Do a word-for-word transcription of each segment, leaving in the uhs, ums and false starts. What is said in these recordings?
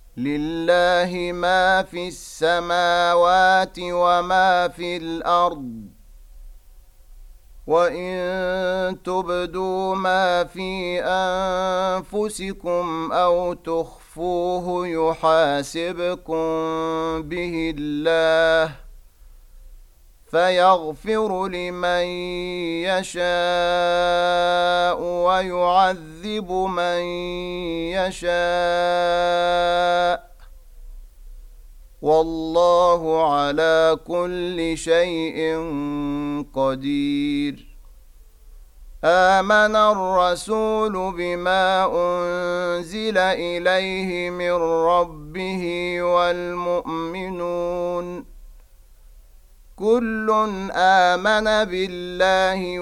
لله ما في السماوات وما في الأرض وإن تبدوا ما في أنفسكم أو تخفوه يحاسبكم به الله فيغفر لمن يشاء ويعذب من يشاء والله على كل شيء قدير. آمن الرسول بما أنزل إليه من ربه والمؤمنون كل آمن بالله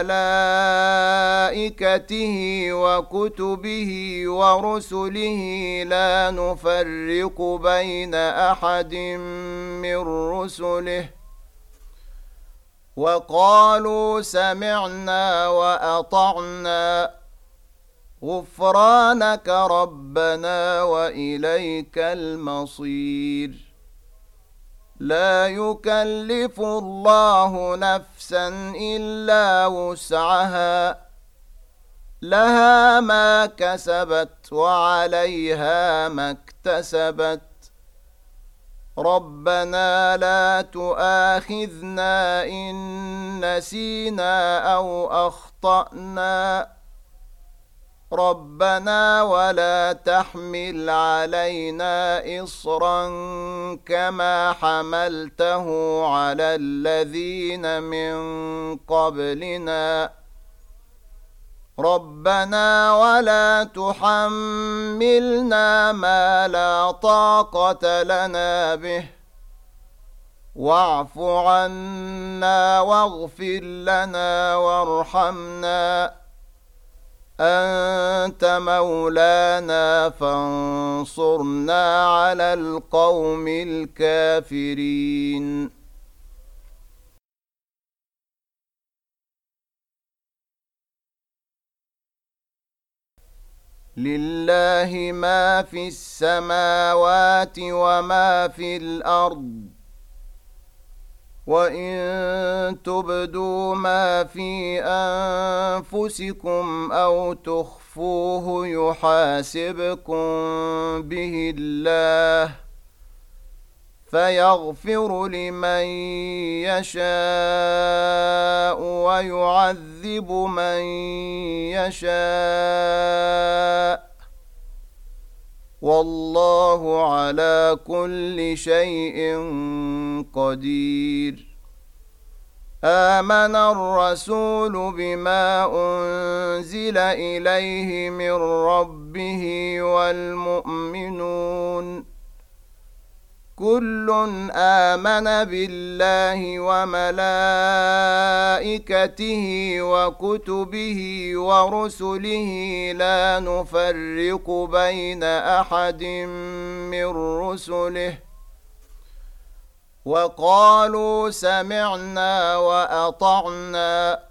وملائكته وكتبه ورسله لا نفرق بين أحد من رسله وقالوا سمعنا وأطعنا غفرانك ربنا وإليك المصير. لا يكلف الله نفسا إلا وسعها لها ما كسبت وعليها ما اكتسبت ربنا لا تؤاخذنا إن نسينا أو أخطأنا ربنا ولا تحمل علينا إصرا كما حملته على الذين من قبلنا ربنا ولا تحملنا ما لا طاقة لنا به واعف عنا واغفر لنا وارحمنا أنت مولانا فانصرنا على القوم الكافرين. لله ما في السماوات وما في الأرض وإن تبدوا ما في أنفسكم أو تخفوه يحاسبكم به الله فيغفر لمن يشاء ويعذب من يشاء والله على كل شيء قدير. آمن الرسول بما أنزل إليه من ربه والمؤمنون كل آمن بالله وملائكته وكتبه ورسله لا نفرق بين أحد من رسله وقالوا سمعنا وأطعنا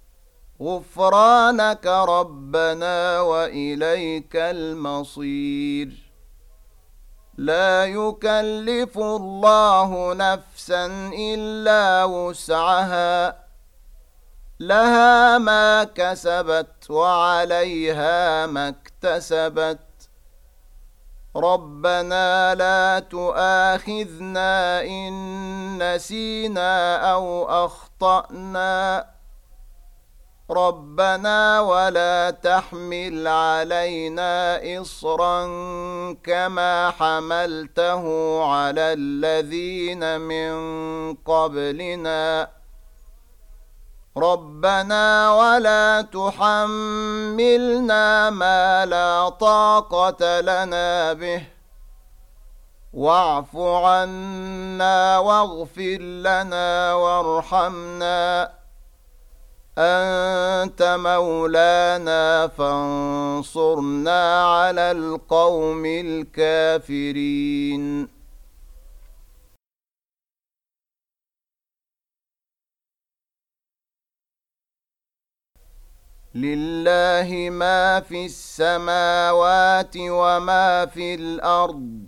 غفرانك ربنا وإليك المصير. لا يكلف الله نفسا إلا وسعها لها ما كسبت وعليها ما اكتسبت ربنا لا تؤاخذنا إن نسينا أو أخطأنا ربنا ولا تحمل علينا إصرا كما حملته على الذين من قبلنا ربنا ولا تحملنا ما لا طاقة لنا به واعف عنا واغفر لنا وارحمنا أنت مولانا فانصرنا على القوم الكافرين. لله ما في السماوات وما في الأرض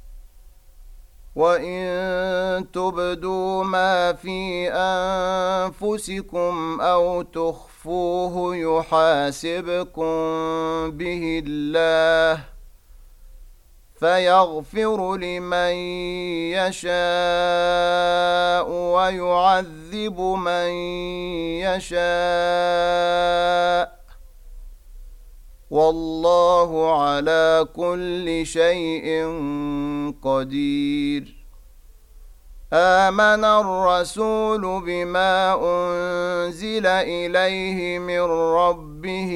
وإن تبدوا ما في أنفسكم أو تخفوه يحاسبكم به الله فيغفر لمن يشاء ويعذب من يشاء والله على كل شيء قدير. آمن الرسول بما أنزل إليه من ربه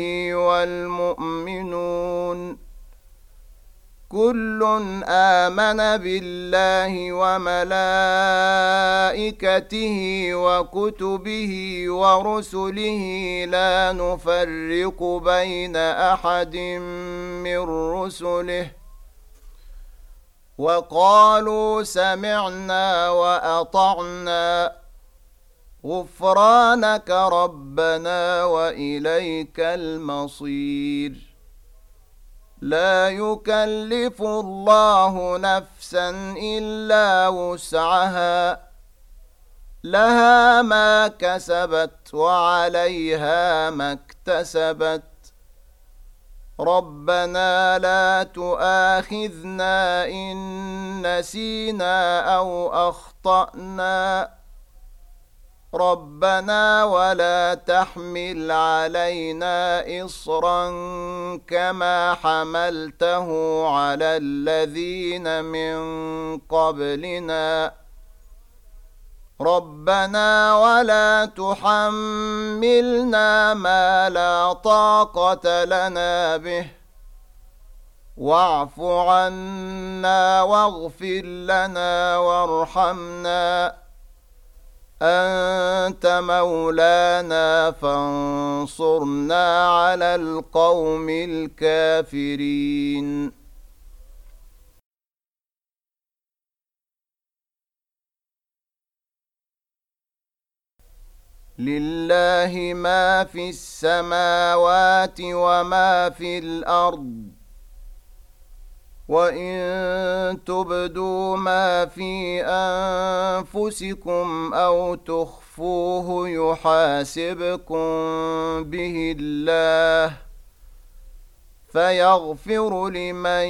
والمؤمنون كل آمن بالله وملائكته وكتبه ورسله لا نفرق بين أحد من رسله وقالوا سمعنا وأطعنا غفرانك ربنا وإليك المصير. لا يكلف الله نفسا إلا وسعها لها ما كسبت وعليها ما اكتسبت ربنا لا تؤاخذنا إن نسينا أو أخطأنا ربنا ولا تحمل علينا إصرا كما حملته على الذين من قبلنا ربنا ولا تحملنا ما لا طاقة لنا به واعف عنا واغفر لنا وارحمنا أنت مولانا فانصرنا على القوم الكافرين. لله ما في السماوات وما في الأرض وإن تبدوا ما في أنفسكم أو تخفوه يحاسبكم به الله فيغفر لمن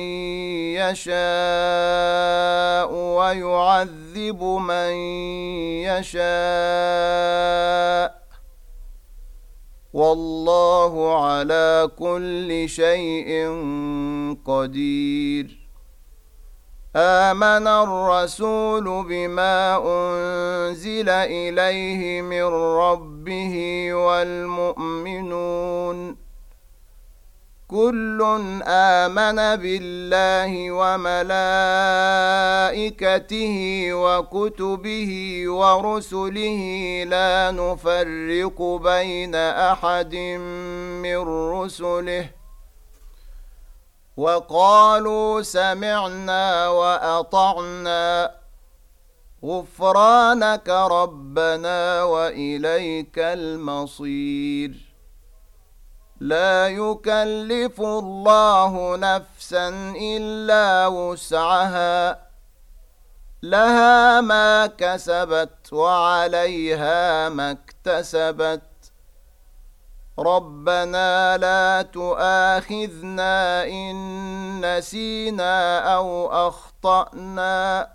يشاء ويعذب من يشاء والله على كل شيء قدير. آمن الرسول بما أنزل إليه من ربه والمؤمنون كل آمن بالله وملائكته وكتبه ورسله لا نفرق بين أحد من رسله وقالوا سمعنا وأطعنا غفرانك ربنا وإليك المصير. لا يكلف الله نفسا إلا وسعها لها ما كسبت وعليها ما اكتسبت ربنا لا تؤاخذنا إن نسينا أو أخطأنا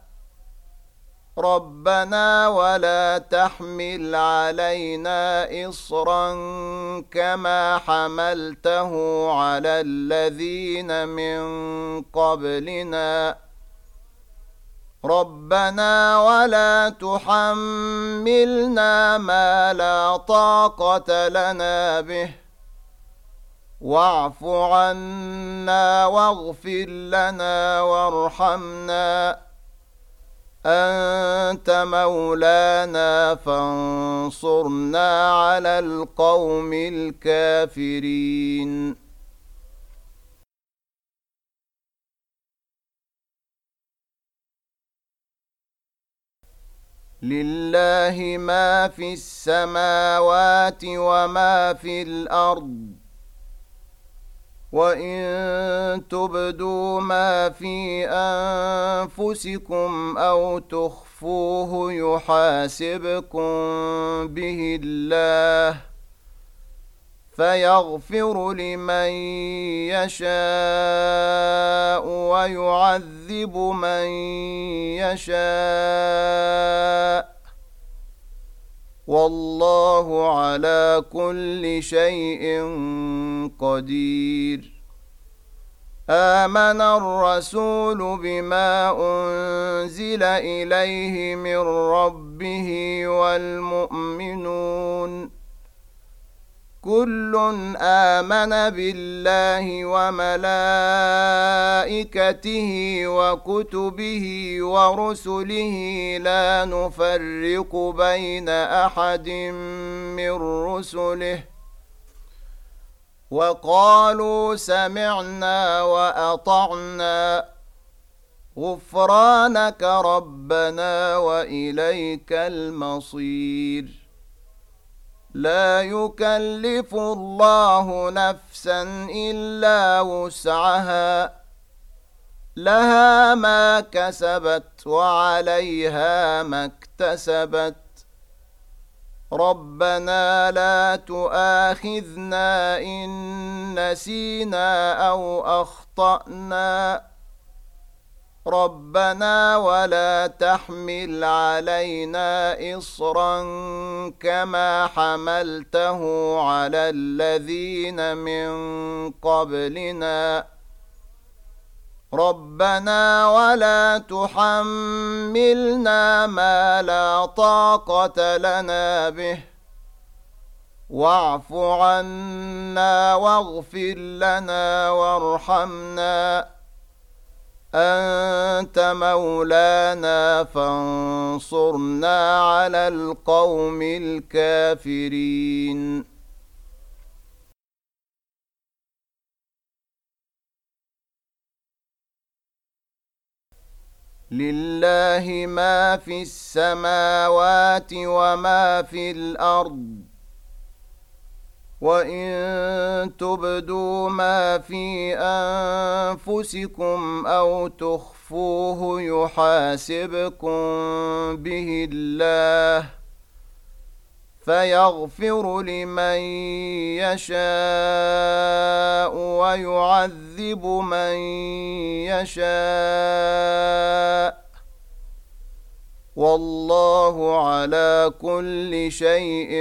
ربنا ولا تحمل علينا إصرا كما حملته على الذين من قبلنا ربنا ولا تحملنا ما لا طاقة لنا به واعف عنا واغفر لنا وارحمنا أنت مولانا فانصرنا على القوم الكافرين. لله ما في السماوات وما في الأرض وإن تبدوا ما في أنفسكم أو تخفوه يحاسبكم به الله فيغفر لمن يشاء ويعذب من يشاء والله على كل شيء قدير. آمن الرسول بما أنزل إليه من ربه والمؤمنون كل آمن بالله وملائكته وكتبه ورسله لا نفرق بين أحد من رسله وقالوا سمعنا وأطعنا غفرانك ربنا وإليك المصير. لا يكلف الله نفسا إلا وسعها لها ما كسبت وعليها ما اكتسبت ربنا لا تؤاخذنا إن نسينا أو أخطأنا ربنا ولا تحمل علينا إصرا كما حملته على الذين من قبلنا ربنا ولا تحملنا ما لا طاقة لنا به واعف عنا واغفر لنا وارحمنا أنت مولانا فانصرنا على القوم الكافرين. لله ما في السماوات وما في الأرض وإن تبدوا ما في أنفسكم أو تخفوه يحاسبكم به الله فيغفر لمن يشاء ويعذب من يشاء والله على كل شيء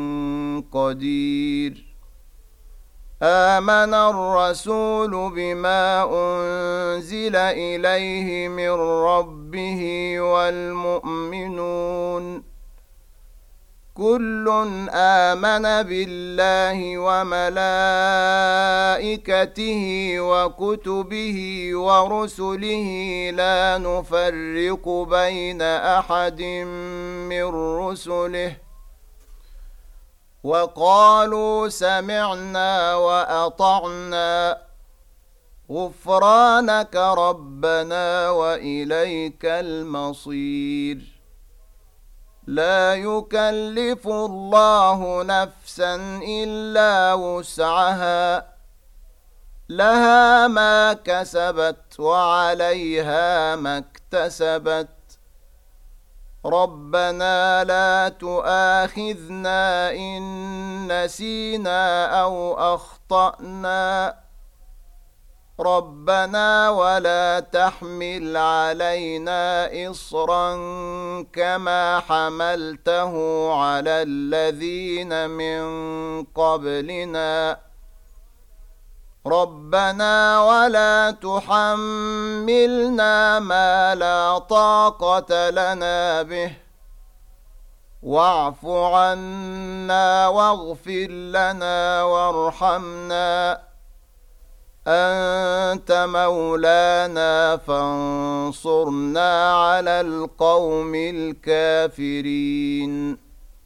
قدير. آمن الرسول بما أنزل إليه من ربه والمؤمنون كل آمن بالله وملائكته وكتبه ورسله لا نفرق بين أحد من رسله وقالوا سمعنا وأطعنا غفرانك ربنا وإليك المصير. لا يكلف الله نفسا إلا وسعها لها ما كسبت وعليها ما اكتسبت ربنا لا تؤاخذنا إن نسينا أو أخطأنا ربنا ولا تحمل علينا إصرا كما حملته على الذين من قبلنا ربنا ولا تحملنا ما لا طاقة لنا به واعف عنا واغفر لنا وارحمنا أنت مولانا فانصرنا على القوم الكافرين.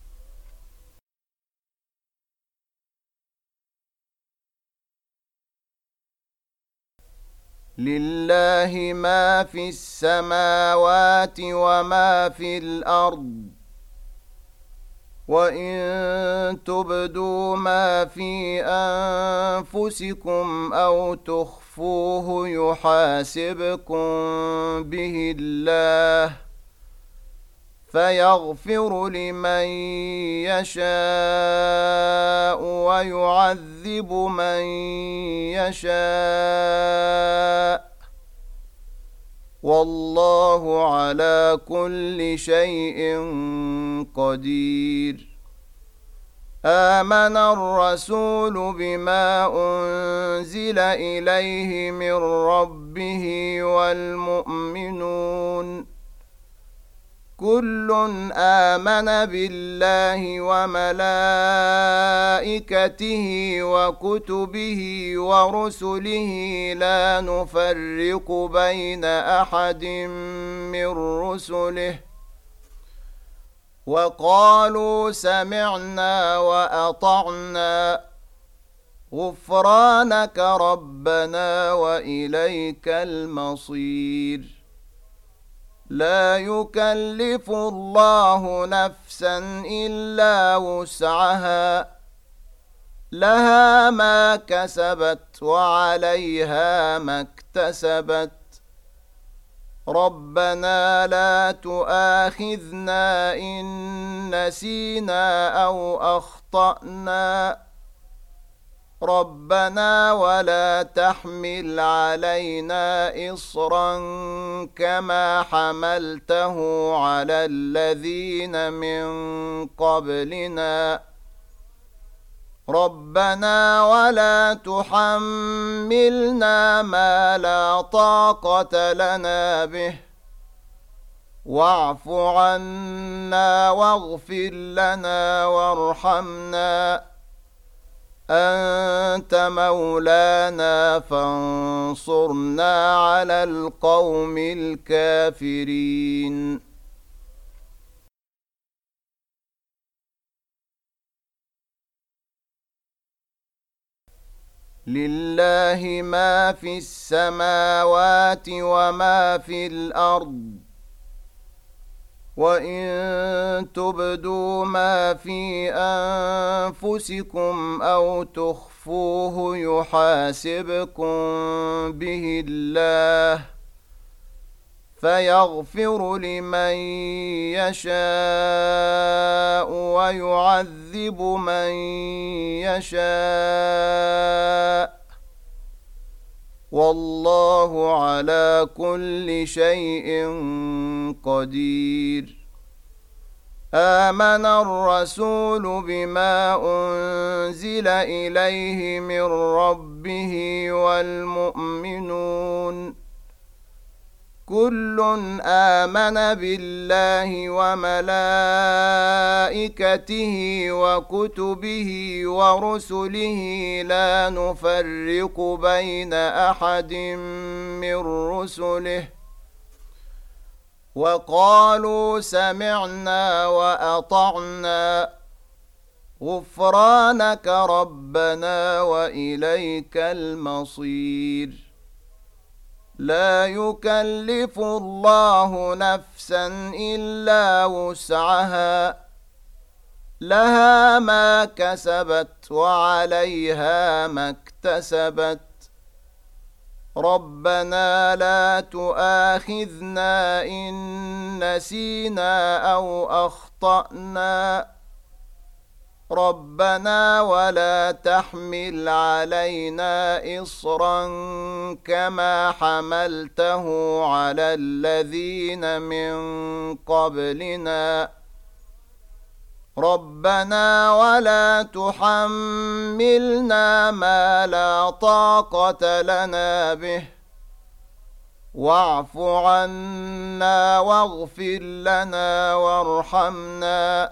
لله ما في السماوات وما في الأرض وإن تبدوا ما في أنفسكم أو تخفوه يحاسبكم به الله فيغفر لمن يشاء ويعذب من يشاء والله على كل شيء قدير. آمن الرسول بما أنزل إليه من ربه والمؤمنون كل آمن بالله وملائكته وكتبه ورسله لا نفرق بين أحد من رسله وقالوا سمعنا وأطعنا غفرانك ربنا وإليك المصير. لا يكلف الله نفسا إلا وسعها لها ما كسبت وعليها ما اكتسبت ربنا لا تؤاخذنا إن نسينا أو أخطأنا ربنا ولا تحمل علينا إصرا كما حملته على الذين من قبلنا ربنا ولا تحملنا ما لا طاقة لنا به واعف عنا واغفر لنا وارحمنا أنت مولانا فانصرنا على القوم الكافرين. لله ما في السماوات وما في الأرض وإن تبدوا ما في أنفسكم أو تخفوه يحاسبكم به الله فيغفر لمن يشاء ويعذب من يشاء والله على كل شيء قدير. آمن الرسول بما أنزل إليه من ربه والمؤمنون كل آمن بالله وملائكته وكتبه ورسله لا نفرق بين أحد من رسله وقالوا سمعنا وأطعنا غفرانك ربنا وإليك المصير. لا يكلف الله نفسا إلا وسعها لها ما كسبت وعليها ما اكتسبت ربنا لا تؤاخذنا إن نسينا أو أخطأنا ربنا ولا تحمل علينا إصرا كما حملته على الذين من قبلنا ربنا ولا تحملنا ما لا طاقة لنا به واعف عنا واغفر لنا وارحمنا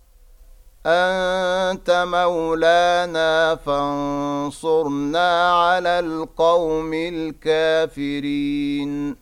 أنت مولانا فانصرنا على القوم الكافرين.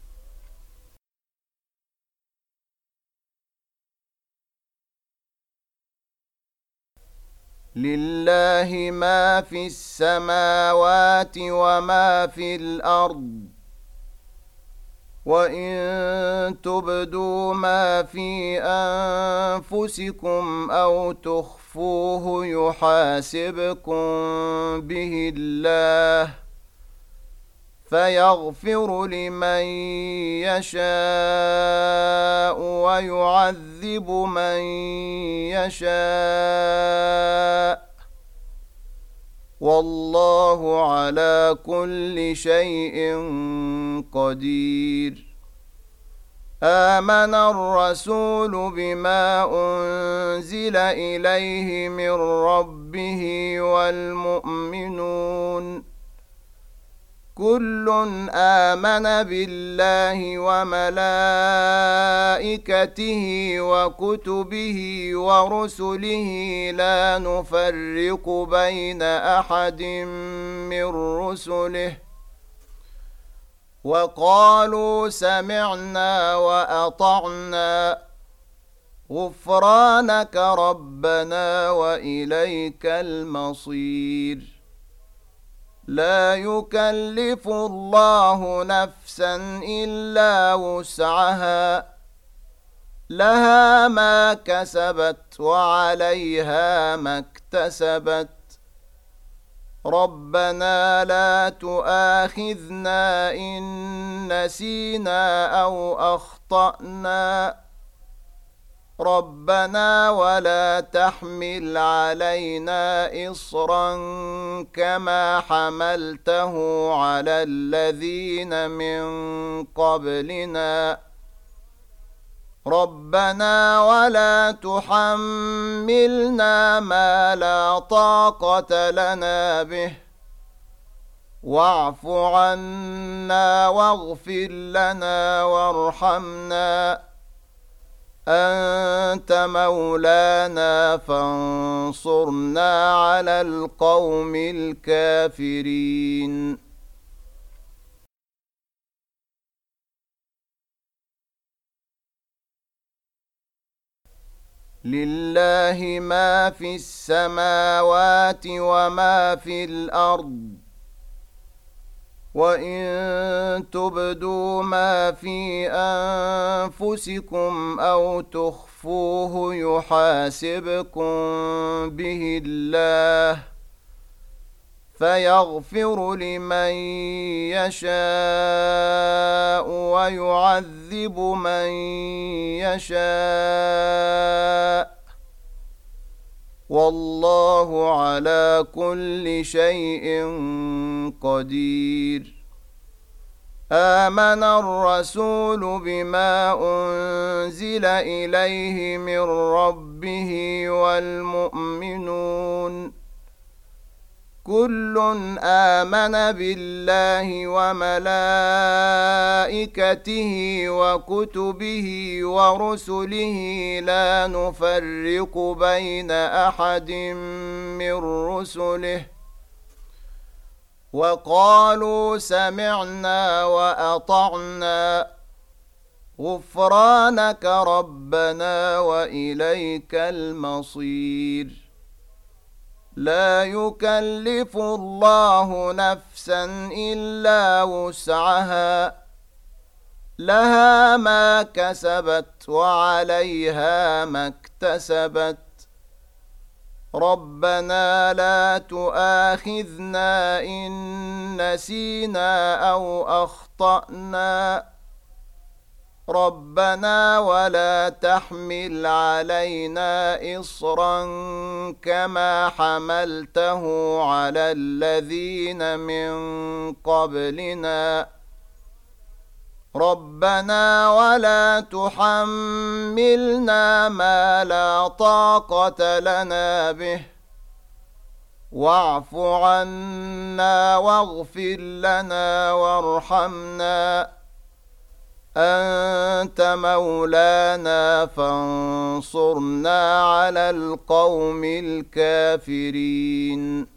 لله ما في السماوات وما في الأرض وإن تبدوا ما في أنفسكم أو تخفوه يحاسبكم به الله فيغفر لمن يشاء ويعذب من يشاء والله على كل شيء قدير. آمن الرسول بما أنزل إليه من ربه والمؤمنون كل آمن بالله وملائكته وكتبه ورسله لا نفرق بين أحد من رسله وقالوا سمعنا وأطعنا غفرانك ربنا وإليك المصير. لا يكلف الله نفسا إلا وسعها لها ما كسبت وعليها ما اكتسبت ربنا لا تؤاخذنا إن نسينا أو أخطأنا ربنا ولا تحمل علينا إصرا كما حملته على الذين من قبلنا ربنا ولا تحملنا ما لا طاقة لنا به واعف عنا واغفر لنا وارحمنا أنت مولانا فانصرنا على القوم الكافرين. لله ما في السماوات وما في الأرض وإن تبدوا ما في أنفسكم أو تخفوه يحاسبكم به الله فيغفر لمن يشاء ويعذب من يشاء والله على كل شيء قدير. آمن الرسول بما أنزل إليه من ربه والمؤمنون كل آمن بالله وملائكته وكتبه ورسله لا نفرق بين أحد من رسله وقالوا سمعنا وأطعنا غفرانك ربنا وإليك المصير. لا يكلف الله نفسا إلا وسعها لها ما كسبت وعليها ما اكتسبت ربنا لا تؤاخذنا إن نسينا أو أخطأنا ربنا ولا تحمل علينا إصرا كما حملته على الذين من قبلنا ربنا ولا تحملنا ما لا طاقة لنا به واعف عنا واغفر لنا وارحمنا أنت مولانا فانصرنا على القوم الكافرين.